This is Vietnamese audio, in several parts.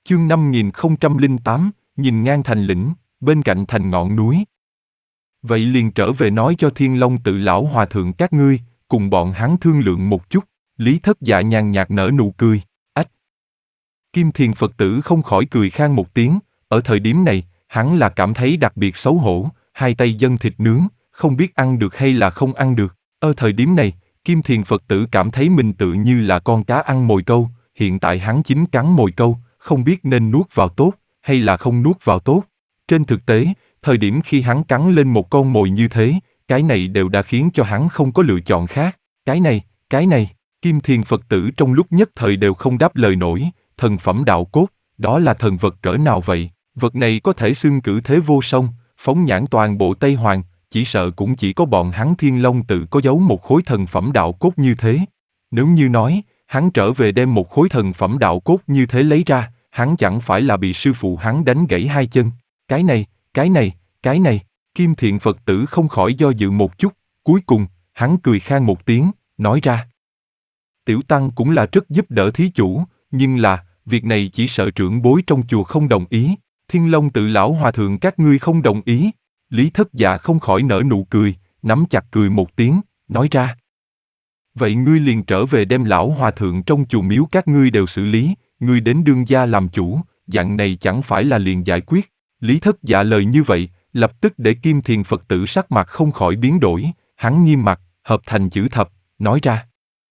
Chương 5008, nhìn ngang thành lĩnh, bên cạnh thành ngọn núi. Vậy liền trở về nói cho Thiên Long Tự lão hòa thượng các ngươi, cùng bọn hắn thương lượng một chút. Lý Thất Dạ nhàn nhạt nở nụ cười. Ách! Kim Thiền Phật tử không khỏi cười khan một tiếng. Ở thời điểm này, hắn là cảm thấy đặc biệt xấu hổ, hai tay dâng thịt nướng, không biết ăn được hay là không ăn được. Ở thời điểm này, Kim Thiền Phật tử cảm thấy mình tự như là con cá ăn mồi câu. Hiện tại hắn chính cắn mồi câu, không biết nên nuốt vào tốt, hay là không nuốt vào tốt. Trên thực tế, thời điểm khi hắn cắn lên một con mồi như thế, cái này đều đã khiến cho hắn không có lựa chọn khác. Cái này, Kim Thiền Phật tử trong lúc nhất thời đều không đáp lời nổi. Thần phẩm đạo cốt, đó là thần vật cỡ nào vậy? Vật này có thể xưng cử thế vô song, phóng nhãn toàn bộ Tây Hoàng, chỉ sợ cũng chỉ có bọn hắn Thiên Long Tự có giấu một khối thần phẩm đạo cốt như thế. Nếu như nói, hắn trở về đem một khối thần phẩm đạo cốt như thế lấy ra, hắn chẳng phải là bị sư phụ hắn đánh gãy hai chân. Cái này, Kim Thiện Phật tử không khỏi do dự một chút, cuối cùng, hắn cười khan một tiếng, nói ra. Tiểu Tăng cũng là rất giúp đỡ thí chủ, nhưng là, việc này chỉ sợ trưởng bối trong chùa không đồng ý, Thiên Long Tự lão hòa thượng các ngươi không đồng ý. Lý Thất Dạ không khỏi nở nụ cười, nắm chặt cười một tiếng, nói ra. Vậy ngươi liền trở về đem lão hòa thượng trong chùa miếu các ngươi đều xử lý, ngươi đến đương gia làm chủ, dạng này chẳng phải là liền giải quyết. Lý Thất Dạ lời như vậy, lập tức để Kim Thiền Phật tử sắc mặt không khỏi biến đổi, hắn nghiêm mặt, hợp thành chữ thập, nói ra.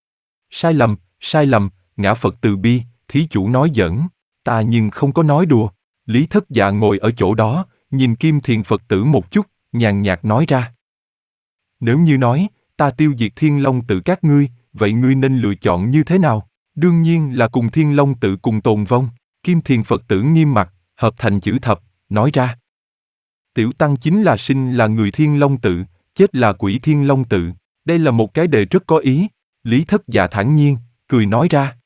Sai lầm, ngã Phật từ bi, thí chủ nói giỡn, ta nhưng không có nói đùa. Lý Thất Dạ ngồi ở chỗ đó, nhìn Kim Thiền Phật tử một chút, nhàn nhạt nói ra. Nếu như nói, ta tiêu diệt Thiên Long Tự các ngươi, vậy ngươi nên lựa chọn như thế nào? Đương nhiên là cùng Thiên Long Tự cùng tồn vong. Kim Thiền Phật tử nghiêm mặt, hợp thành chữ thập, nói ra. Tiểu Tăng chính là sinh là người Thiên Long Tự, chết là quỷ Thiên Long Tự. Đây là một cái đề rất có ý. Lý Thất Dạ thản nhiên, cười nói ra.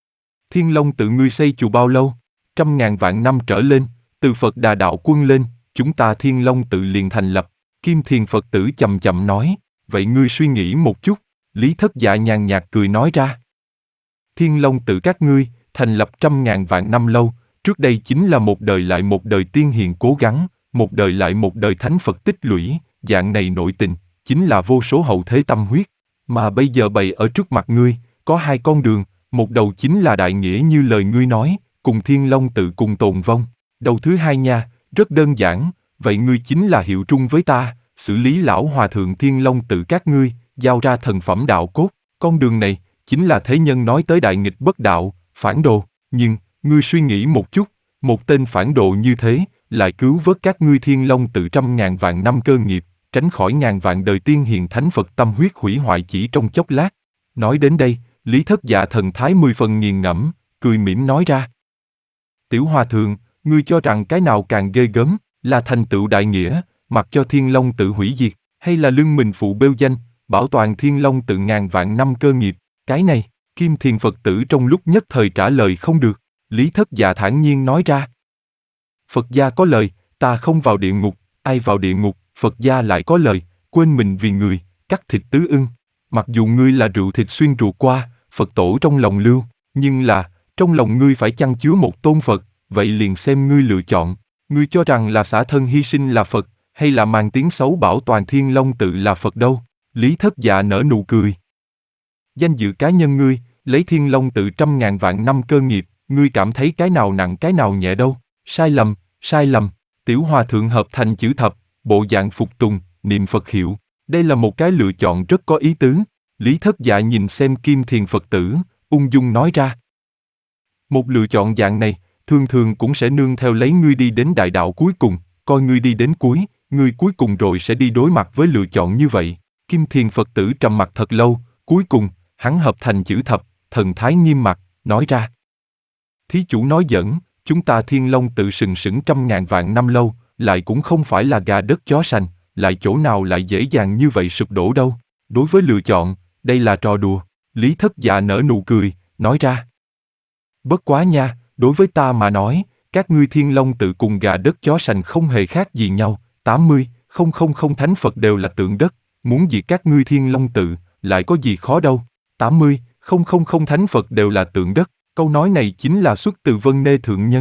Thiên Long Tự ngươi xây chùa bao lâu? 100.000 vạn năm trở lên, từ Phật Đà Đạo Quân lên, chúng ta Thiên Long Tự liền thành lập. Kim Thiền Phật tử chậm chậm nói, vậy ngươi suy nghĩ một chút. Lý Thất Dạ nhàn nhạt cười nói ra. Thiên Long Tự các ngươi, thành lập 100.000 vạn năm lâu, trước đây chính là một đời lại một đời tiên hiền cố gắng, một đời lại một đời thánh Phật tích lũy, dạng này nội tình, chính là vô số hậu thế tâm huyết. Mà bây giờ bày ở trước mặt ngươi, có hai con đường, một đầu chính là đại nghĩa như lời ngươi nói, cùng Thiên Long Tự cùng tồn vong. Đầu thứ hai nha, rất đơn giản, vậy ngươi chính là hiệu trung với ta, xử lý lão hòa thượng Thiên Long Tự các ngươi, giao ra thần phẩm đạo cốt. Con đường này, chính là thế nhân nói tới đại nghịch bất đạo, phản đồ. Nhưng, ngươi suy nghĩ một chút, một tên phản đồ như thế, lại cứu vớt các ngươi Thiên Long Tự 100.000 vạn năm cơ nghiệp, tránh khỏi ngàn vạn đời tiên hiền thánh Phật tâm huyết hủy hoại chỉ trong chốc lát. Nói đến đây, Lý Thất Dạ thần thái 10 phần nghiền ngẫm, cười mỉm nói ra. Tiểu hòa thượng, ngươi cho rằng cái nào càng ghê gớm, là thành tựu đại nghĩa, mặc cho Thiên Long Tự hủy diệt, hay là lưng mình phụ bêu danh, bảo toàn Thiên Long Tự ngàn vạn năm cơ nghiệp? Cái này, Kim Thiền Phật tử trong lúc nhất thời trả lời không được. Lý Thất Dạ thản nhiên nói ra. Phật gia có lời, ta không vào địa ngục, ai vào địa ngục, Phật gia lại có lời, quên mình vì người, cắt thịt tứ ưng. Mặc dù ngươi là rượu thịt xuyên ruột qua, Phật tổ trong lòng lưu, nhưng là, trong lòng ngươi phải chăng chứa một tôn Phật, vậy liền xem ngươi lựa chọn. Ngươi cho rằng là xả thân hy sinh là Phật, hay là mang tiếng xấu bảo toàn Thiên Long Tự là Phật đâu? Lý Thất Dạ nở nụ cười. Danh dự cá nhân ngươi, lấy Thiên Long Tự 100.000 vạn năm cơ nghiệp, ngươi cảm thấy cái nào nặng cái nào nhẹ đâu? Sai lầm, tiểu hòa thượng hợp thành chữ thập, bộ dạng phục tùng, niệm Phật hiệu. Đây là một cái lựa chọn rất có ý tứ. Lý Thất Dạ nhìn xem Kim Thiền Phật tử, ung dung nói ra. Một lựa chọn dạng này, thường thường cũng sẽ nương theo lấy ngươi đi đến đại đạo cuối cùng, coi ngươi đi đến cuối, ngươi cuối cùng rồi sẽ đi đối mặt với lựa chọn như vậy. Kim Thiền Phật tử trầm mặc thật lâu, cuối cùng, hắn hợp thành chữ thập, thần thái nghiêm mặt, nói ra. Thí chủ nói giỡn, chúng ta Thiên Long Tự sừng sững 100.000 vạn năm lâu, lại cũng không phải là gà đất chó sành, lại chỗ nào lại dễ dàng như vậy sụp đổ đâu. Đối với lựa chọn, đây là trò đùa. Lý Thất Dạ nở nụ cười, nói ra. Bất quá nha, đối với ta mà nói, các ngươi Thiên Long Tự cùng gà đất chó sành không hề khác gì nhau. 80,000 thánh Phật đều là tượng đất, muốn diệt các ngươi Thiên Long Tự, lại có gì khó đâu. 80,000 thánh Phật đều là tượng đất, câu nói này chính là xuất từ Vân Nê Thượng Nhân.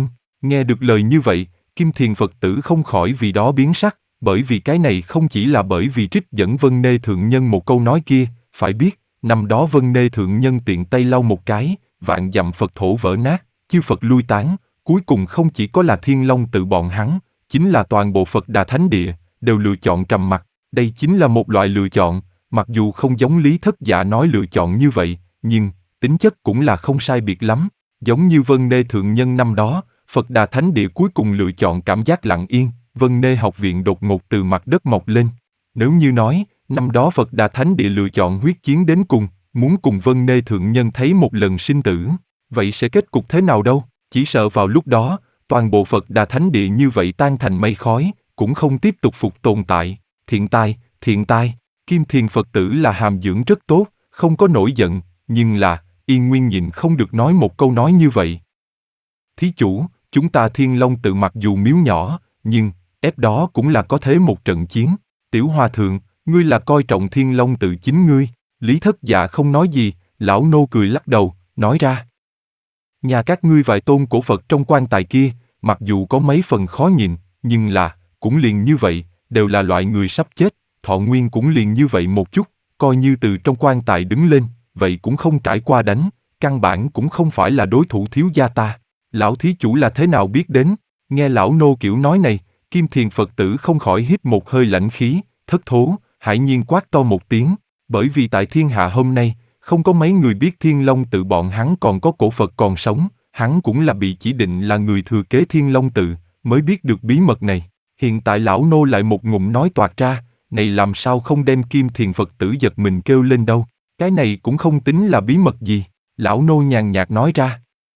Nghe được lời như vậy, Kim Thiền Phật tử không khỏi vì đó biến sắc, bởi vì cái này không chỉ là bởi vì trích dẫn Vân Nê Thượng Nhân một câu nói kia, phải biết, năm đó Vân Nê Thượng Nhân tiện tay lau một cái, vạn dặm Phật thổ vỡ nát, chư Phật lui tán, cuối cùng không chỉ có là Thiên Long tự bọn hắn, chính là toàn bộ Phật Đà Thánh Địa, đều lựa chọn trầm mặc, đây chính là một loại lựa chọn, mặc dù không giống Lý Thất Dạ nói lựa chọn như vậy, nhưng, tính chất cũng là không sai biệt lắm, giống như Vân Nê Thượng Nhân năm đó, Phật Đà Thánh Địa cuối cùng lựa chọn cảm giác lặng yên, Vân Nê học viện đột ngột từ mặt đất mọc lên. Nếu như nói, năm đó Phật Đà Thánh Địa lựa chọn huyết chiến đến cùng, muốn cùng Vân Nê Thượng Nhân thấy một lần sinh tử, vậy sẽ kết cục thế nào đâu? Chỉ sợ vào lúc đó, toàn bộ Phật Đà Thánh Địa như vậy tan thành mây khói, cũng không tiếp tục phục tồn tại. Thiện tai, Kim Thiền Phật tử là hàm dưỡng rất tốt, không có nổi giận, nhưng là, Yên Nguyên nhịn không được nói một câu nói như vậy. Thí chủ, chúng ta Thiên Long tự mặc dù miếu nhỏ, nhưng, ép đó cũng là có thế một trận chiến. Tiểu Hòa Thượng, ngươi là coi trọng Thiên Long tự chính ngươi. Lý Thất Dạ không nói gì, lão nô cười lắc đầu, nói ra. Nhà các ngươi vài tôn cổ Phật trong quan tài kia, mặc dù có mấy phần khó nhìn, nhưng là, cũng liền như vậy, đều là loại người sắp chết, thọ nguyên cũng liền như vậy một chút, coi như từ trong quan tài đứng lên, vậy cũng không trải qua đánh, căn bản cũng không phải là đối thủ thiếu gia ta. Lão thí chủ là thế nào biết đến? Nghe lão nô kiểu nói này, Kim Thiền Phật tử không khỏi hít một hơi lãnh khí, thất thố, hải nhiên quát to một tiếng, bởi vì tại thiên hạ hôm nay, không có mấy người biết Thiên Long tự bọn hắn còn có cổ Phật còn sống, hắn cũng là bị chỉ định là người thừa kế Thiên Long tự, mới biết được bí mật này. Hiện tại lão nô lại một ngụm nói toạc ra, này làm sao không đem Kim Thiền Phật tử giật mình kêu lên đâu, cái này cũng không tính là bí mật gì, lão nô nhàn nhạt nói ra.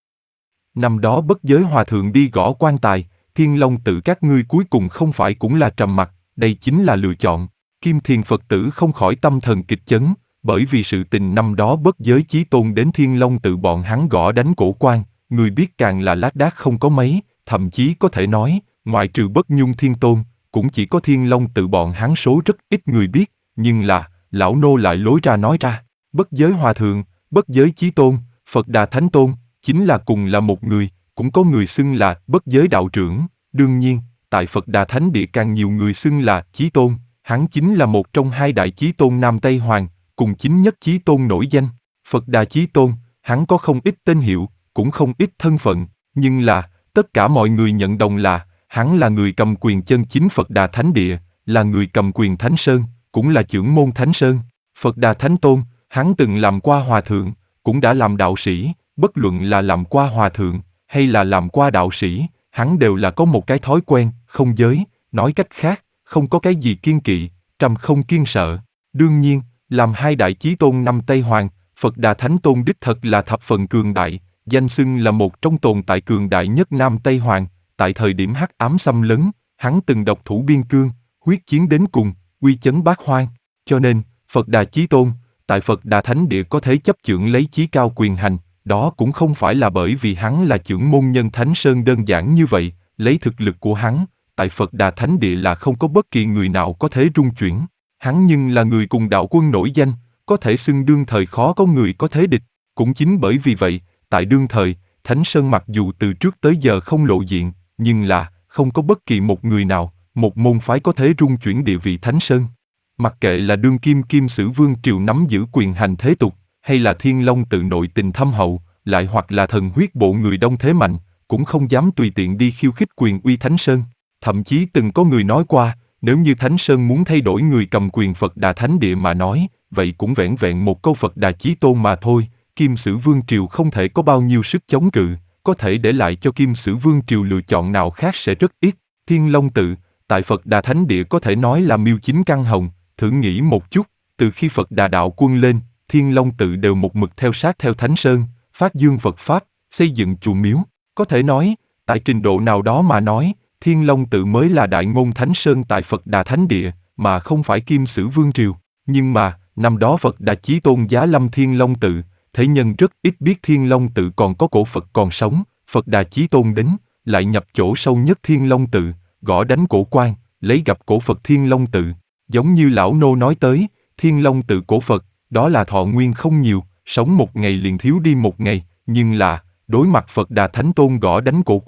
Năm đó Bất Giới Hòa Thượng đi gõ quan tài, Thiên Long tự các ngươi cuối cùng không phải cũng là trầm mặc, đây chính là lựa chọn. Kim Thiền Phật tử không khỏi tâm thần kịch chấn, bởi vì sự tình năm đó Bất Giới Chí Tôn đến Thiên Long tự bọn hắn gõ đánh cổ quan, người biết càng là lác đác không có mấy, thậm chí có thể nói, ngoại trừ Bất Nhung Thiên Tôn, cũng chỉ có Thiên Long tự bọn hắn số rất ít người biết, nhưng là, lão nô lại lối ra nói ra, Bất Giới Hòa Thượng, Bất Giới Chí Tôn, Phật Đà Thánh Tôn, chính là cùng là một người, cũng có người xưng là Bất Giới Đạo Trưởng, đương nhiên, tại Phật Đà Thánh Địa càng nhiều người xưng là Chí Tôn, hắn chính là một trong hai đại Chí Tôn Nam Tây Hoàng, cùng chính nhất Chí Tôn nổi danh. Phật Đà Chí Tôn, hắn có không ít tên hiệu, cũng không ít thân phận, nhưng là, tất cả mọi người nhận đồng là, hắn là người cầm quyền chân chính Phật Đà Thánh Địa, là người cầm quyền Thánh Sơn, cũng là trưởng môn Thánh Sơn. Phật Đà Thánh Tôn, hắn từng làm qua hòa thượng, cũng đã làm đạo sĩ, bất luận là làm qua hòa thượng, hay là làm qua đạo sĩ, hắn đều là có một cái thói quen, không giới, nói cách khác, không có cái gì kiên kỵ, trầm không kiên sợ. Đương nhiên, làm hai đại chí tôn năm Tây Hoàng, Phật Đà Thánh Tôn đích thật là thập phần cường đại, danh xưng là một trong tồn tại cường đại nhất Nam Tây Hoàng, tại thời điểm hắc ám xâm lấn, hắn từng độc thủ biên cương, huyết chiến đến cùng, uy chấn bát hoang, cho nên, Phật Đà Chí Tôn, tại Phật Đà Thánh Địa có thể chấp chưởng lấy chí cao quyền hành, đó cũng không phải là bởi vì hắn là trưởng môn nhân Thánh Sơn đơn giản như vậy, lấy thực lực của hắn, tại Phật Đà Thánh Địa là không có bất kỳ người nào có thể rung chuyển. Hắn nhưng là người cùng đạo quân nổi danh, có thể xưng đương thời khó có người có thế địch. Cũng chính bởi vì vậy, tại đương thời, Thánh Sơn mặc dù từ trước tới giờ không lộ diện, nhưng là, không có bất kỳ một người nào, một môn phái có thể rung chuyển địa vị Thánh Sơn. Mặc kệ là đương kim Kim Sử Vương triều nắm giữ quyền hành thế tục, hay là Thiên Long tự nội tình thâm hậu, lại hoặc là thần huyết bộ người đông thế mạnh, cũng không dám tùy tiện đi khiêu khích quyền uy Thánh Sơn. Thậm chí từng có người nói qua, nếu như Thánh Sơn muốn thay đổi người cầm quyền Phật Đà Thánh Địa mà nói, vậy cũng vẻn vẹn một câu Phật Đà Chí Tôn mà thôi, Kim Sử Vương triều không thể có bao nhiêu sức chống cự, có thể để lại cho Kim Sử Vương triều lựa chọn nào khác sẽ rất ít. Thiên Long tự, tại Phật Đà Thánh Địa có thể nói là miêu chính căn hồng, thử nghĩ một chút, từ khi Phật Đà đạo quân lên, Thiên Long tự đều một mực theo sát theo Thánh Sơn, phát dương Phật Pháp, xây dựng chùa miếu, có thể nói, tại trình độ nào đó mà nói, Thiên Long tự mới là đại ngôn Thánh Sơn tại Phật Đà Thánh Địa, mà không phải Kim Sử Vương triều. Nhưng mà, năm đó Phật Đà Chí Tôn giá lâm Thiên Long tự, thế nhân rất ít biết Thiên Long tự còn có cổ Phật còn sống, Phật Đà Chí Tôn đến, lại nhập chỗ sâu nhất Thiên Long tự, gõ đánh cổ quan, lấy gặp cổ Phật Thiên Long tự. Giống như lão nô nói tới, Thiên Long tự cổ Phật, đó là thọ nguyên không nhiều, sống một ngày liền thiếu đi một ngày, nhưng là, đối mặt Phật Đà Thánh Tôn gõ đánh cổ quan,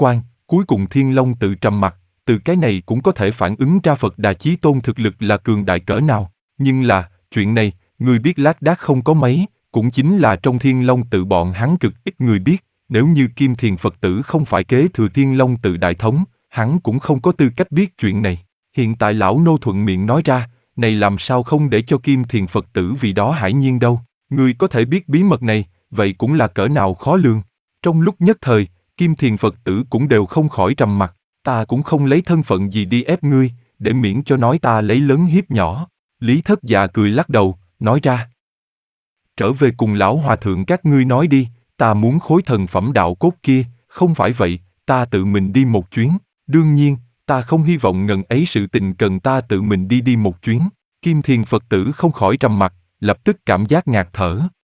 Cuối cùng Thiên Long tự trầm mặc, từ cái này cũng có thể phản ứng ra Phật Đà Chí Tôn thực lực là cường đại cỡ nào. Nhưng là, chuyện này, người biết lác đác không có mấy, cũng chính là trong Thiên Long tự bọn hắn cực ít người biết. Nếu như Kim Thiền Phật tử không phải kế thừa Thiên Long tự đại thống, hắn cũng không có tư cách biết chuyện này. Hiện tại lão nô thuận miệng nói ra, này làm sao không để cho Kim Thiền Phật tử vì đó hãi nhiên đâu. Người có thể biết bí mật này, vậy cũng là cỡ nào khó lường. Trong lúc nhất thời, Kim Thiền Phật tử cũng đều không khỏi trầm mặc. Ta cũng không lấy thân phận gì đi ép ngươi, để miễn cho nói ta lấy lớn hiếp nhỏ. Lý Thất Dạ cười lắc đầu, nói ra. Trở về cùng lão hòa thượng các ngươi nói đi, ta muốn khối thần phẩm đạo cốt kia, không phải vậy, ta tự mình đi một chuyến. Đương nhiên, ta không hy vọng ngần ấy sự tình cần ta tự mình đi một chuyến. Kim Thiền Phật tử không khỏi trầm mặc, lập tức cảm giác ngạt thở.